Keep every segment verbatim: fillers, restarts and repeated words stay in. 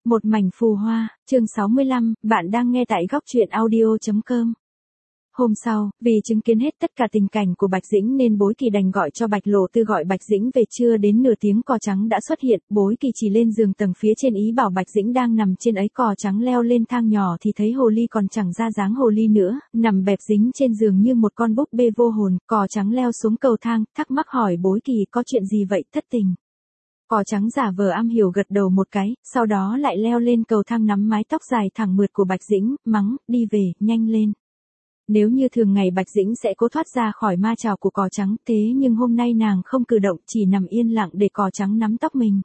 Một mảnh phù hoa, chương sáu mươi lăm, bạn đang nghe tại góc truyện audio chấm com. Hôm sau, vì chứng kiến hết tất cả tình cảnh của Bạch Dĩnh nên Bối Kỳ đành gọi cho Bạch Lộ Tư gọi Bạch Dĩnh về. Chưa đến nửa tiếng cò trắng đã xuất hiện, Bối Kỳ chỉ lên giường tầng phía trên ý bảo Bạch Dĩnh đang nằm trên ấy. Cò trắng leo lên thang nhỏ thì thấy hồ ly còn chẳng ra dáng hồ ly nữa, nằm bẹp dính trên giường như một con búp bê vô hồn. Cò trắng leo xuống cầu thang, thắc mắc hỏi Bối Kỳ có chuyện gì vậy thất tình. Cò trắng giả vờ am hiểu gật đầu một cái, sau đó lại leo lên cầu thang nắm mái tóc dài thẳng mượt của Bạch Dĩnh, mắng, đi về, nhanh lên. Nếu như thường ngày Bạch Dĩnh sẽ cố thoát ra khỏi ma chảo của cò trắng, thế nhưng hôm nay nàng không cử động, chỉ nằm yên lặng để cò trắng nắm tóc mình.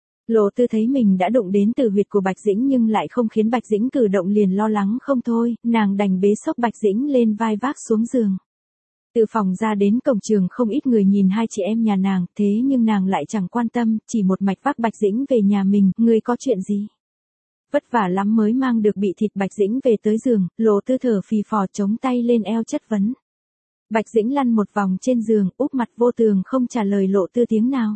Lộ Tư thấy mình đã đụng đến tử huyệt của Bạch Dĩnh nhưng lại không khiến Bạch Dĩnh cử động liền lo lắng không thôi, nàng đành bế xốc Bạch Dĩnh lên vai vác xuống giường. Từ phòng ra đến cổng trường không ít người nhìn hai chị em nhà nàng, thế nhưng nàng lại chẳng quan tâm, chỉ một mạch vác Bạch Dĩnh về nhà mình. Ngươi có chuyện gì? Vất vả lắm mới mang được bị thịt Bạch Dĩnh về tới giường, Lộ Tư thở phì phò chống tay lên eo chất vấn. Bạch Dĩnh lăn một vòng trên giường, úp mặt vô tường không trả lời Lộ Tư tiếng nào.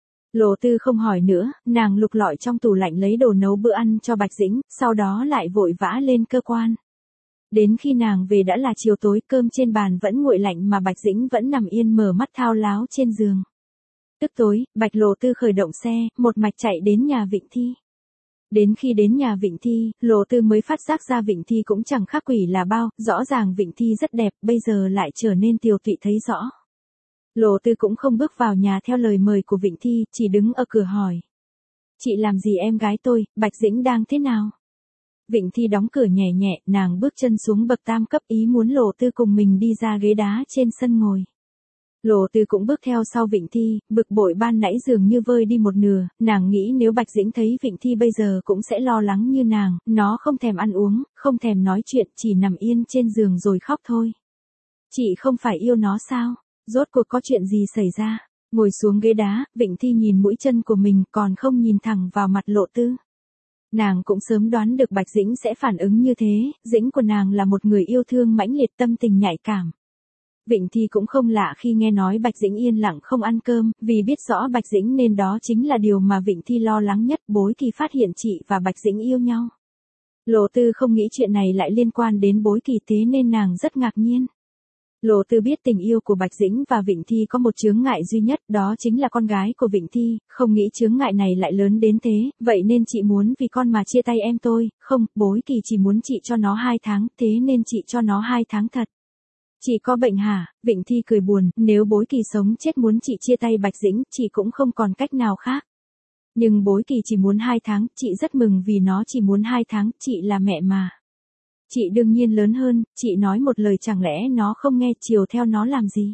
Lộ Tư không hỏi nữa, nàng lục lọi trong tủ lạnh lấy đồ nấu bữa ăn cho Bạch Dĩnh, sau đó lại vội vã lên cơ quan. Đến khi nàng về đã là chiều tối, cơm trên bàn vẫn nguội lạnh mà Bạch Dĩnh vẫn nằm yên mở mắt thao láo trên giường. Tức tối, Bạch Lộ Tư khởi động xe, một mạch chạy đến nhà Vịnh Thi. Đến khi đến nhà Vịnh Thi, Lộ Tư mới phát giác ra Vịnh Thi cũng chẳng khác quỷ là bao, rõ ràng Vịnh Thi rất đẹp, bây giờ lại trở nên tiều tụy thấy rõ. Lộ Tư cũng không bước vào nhà theo lời mời của Vịnh Thi, chỉ đứng ở cửa hỏi. Chị làm gì em gái tôi, Bạch Dĩnh đang thế nào? Vịnh Thi đóng cửa nhẹ nhẹ, nàng bước chân xuống bậc tam cấp ý muốn Lộ Tư cùng mình đi ra ghế đá trên sân ngồi. Lộ Tư cũng bước theo sau Vịnh Thi, bực bội ban nãy dường như vơi đi một nửa, nàng nghĩ nếu Bạch Dĩnh thấy Vịnh Thi bây giờ cũng sẽ lo lắng như nàng, nó không thèm ăn uống, không thèm nói chuyện, chỉ nằm yên trên giường rồi khóc thôi. Chị không phải yêu nó sao? Rốt cuộc có chuyện gì xảy ra? Ngồi xuống ghế đá, Vịnh Thi nhìn mũi chân của mình còn không nhìn thẳng vào mặt Lộ Tư. Nàng cũng sớm đoán được Bạch Dĩnh sẽ phản ứng như thế, Dĩnh của nàng là một người yêu thương mãnh liệt tâm tình nhạy cảm. Vịnh Thi cũng không lạ khi nghe nói Bạch Dĩnh yên lặng không ăn cơm, vì biết rõ Bạch Dĩnh nên đó chính là điều mà Vịnh Thi lo lắng nhất. Bối Kỳ phát hiện chị và Bạch Dĩnh yêu nhau. Lộ Tư không nghĩ chuyện này lại liên quan đến Bối Kỳ, thế nên nàng rất ngạc nhiên. Lộ Tư biết tình yêu của Bạch Dĩnh và Vịnh Thi có một chướng ngại duy nhất, đó chính là con gái của Vịnh Thi, không nghĩ chướng ngại này lại lớn đến thế, vậy nên chị muốn vì con mà chia tay em tôi, không, Bối Kỳ chỉ muốn chị cho nó hai tháng, thế nên chị cho nó hai tháng thật. Chị có bệnh hả? Vịnh Thi cười buồn, nếu Bối Kỳ sống chết muốn chị chia tay Bạch Dĩnh, chị cũng không còn cách nào khác. Nhưng Bối Kỳ chỉ muốn hai tháng, chị rất mừng vì nó chỉ muốn hai tháng, chị là mẹ mà. Chị đương nhiên lớn hơn, chị nói một lời chẳng lẽ nó không nghe, chiều theo nó làm gì?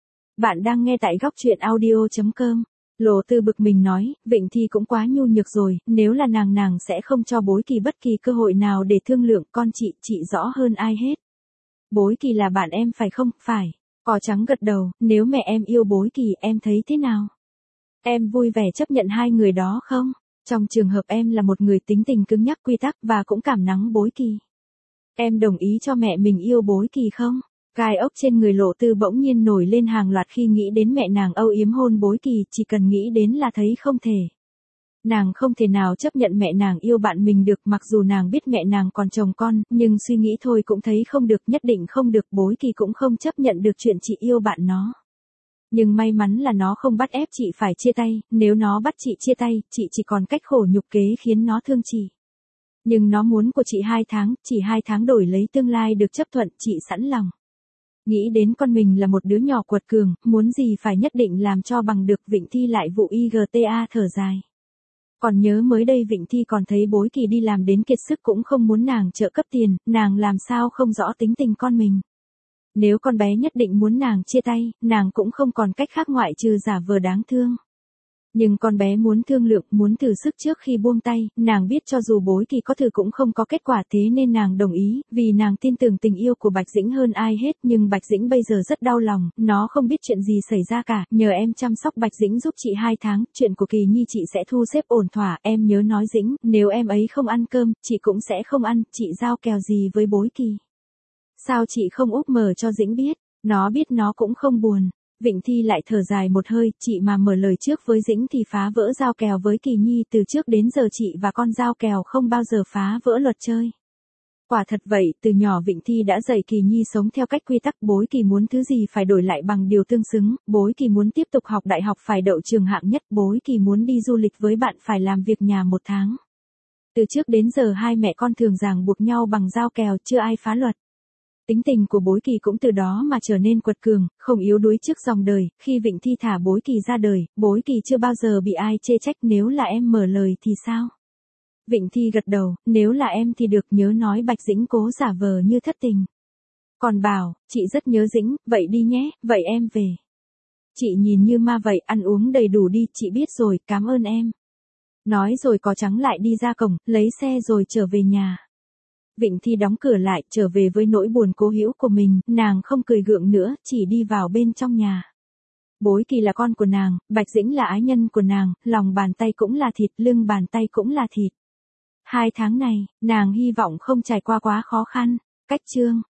Bạn đang nghe tại góc truyện audio chấm com. Lộ Tư bực mình nói, Vịnh Thi cũng quá nhu nhược rồi, nếu là nàng nàng sẽ không cho Bối Kỳ bất kỳ cơ hội nào để thương lượng, con chị, chị rõ hơn ai hết. Bối Kỳ là bạn em phải không? Phải. Cò trắng gật đầu, nếu mẹ em yêu Bối Kỳ em thấy thế nào? Em vui vẻ chấp nhận hai người đó không? Trong trường hợp em là một người tính tình cứng nhắc quy tắc và cũng cảm nắng Bối Kỳ. Em đồng ý cho mẹ mình yêu Bối Kỳ không? Gai ốc trên người Lộ Tư bỗng nhiên nổi lên hàng loạt khi nghĩ đến mẹ nàng âu yếm hôn Bối Kỳ, chỉ cần nghĩ đến là thấy không thể. Nàng không thể nào chấp nhận mẹ nàng yêu bạn mình được, mặc dù nàng biết mẹ nàng còn chồng con, nhưng suy nghĩ thôi cũng thấy không được, nhất định không được. Bối Kỳ cũng không chấp nhận được chuyện chị yêu bạn nó. Nhưng may mắn là nó không bắt ép chị phải chia tay, nếu nó bắt chị chia tay, chị chỉ còn cách khổ nhục kế khiến nó thương chị. Nhưng nó muốn của chị hai tháng, chỉ hai tháng đổi lấy tương lai được chấp thuận, chị sẵn lòng. Nghĩ đến con mình là một đứa nhỏ quật cường, muốn gì phải nhất định làm cho bằng được. Vịnh Thi lại vụ i giê tê a thở dài. Còn nhớ mới đây Vịnh Thi còn thấy Bối Kỳ đi làm đến kiệt sức cũng không muốn nàng trợ cấp tiền, nàng làm sao không rõ tính tình con mình. Nếu con bé nhất định muốn nàng chia tay, nàng cũng không còn cách khác ngoại trừ giả vờ đáng thương. Nhưng con bé muốn thương lượng, muốn thử sức trước khi buông tay, nàng biết cho dù Bối Kỳ có thử cũng không có kết quả, thế nên nàng đồng ý, vì nàng tin tưởng tình yêu của Bạch Dĩnh hơn ai hết. Nhưng Bạch Dĩnh bây giờ rất đau lòng, nó không biết chuyện gì xảy ra cả, nhờ em chăm sóc Bạch Dĩnh giúp chị hai tháng, chuyện của Kỳ Nhi chị sẽ thu xếp ổn thỏa, em nhớ nói Dĩnh, nếu em ấy không ăn cơm, chị cũng sẽ không ăn, chị giao kèo gì với Bối Kỳ? Sao chị không úp mở cho Dĩnh biết, nó biết nó cũng không buồn. Vịnh Thi lại thở dài một hơi, chị mà mở lời trước với Dĩnh thì phá vỡ giao kèo với Kỳ Nhi, từ trước đến giờ chị và con giao kèo không bao giờ phá vỡ luật chơi. Quả thật vậy, từ nhỏ Vịnh Thi đã dạy Kỳ Nhi sống theo cách quy tắc, bối Kỳ muốn thứ gì phải đổi lại bằng điều tương xứng, bối Kỳ muốn tiếp tục học đại học phải đậu trường hạng nhất, bối Kỳ muốn đi du lịch với bạn phải làm việc nhà một tháng. Từ trước đến giờ hai mẹ con thường ràng buộc nhau bằng giao kèo, chưa ai phá luật. Tính tình của bối Kỳ cũng từ đó mà trở nên quật cường, không yếu đuối trước dòng đời. Khi Vịnh Thi thả bối Kỳ ra đời, bối Kỳ chưa bao giờ bị ai chê trách. Nếu là em mở lời thì sao? Vịnh Thi gật đầu, nếu là em thì được, nhớ nói Bạch Dĩnh cố giả vờ như thất tình. Còn bảo, chị rất nhớ Dĩnh, vậy đi nhé, vậy em về. Chị nhìn như ma vậy, ăn uống đầy đủ đi, chị biết rồi, cảm ơn em. Nói rồi có trắng lại đi ra cổng, lấy xe rồi trở về nhà. Vịnh Thi đóng cửa lại, trở về với nỗi buồn cố hữu của mình, nàng không cười gượng nữa, chỉ đi vào bên trong nhà. Bối Kỳ là con của nàng, Bạch Dĩnh là ái nhân của nàng, lòng bàn tay cũng là thịt, lưng bàn tay cũng là thịt. Hai tháng này, nàng hy vọng không trải qua quá khó khăn. Cách chương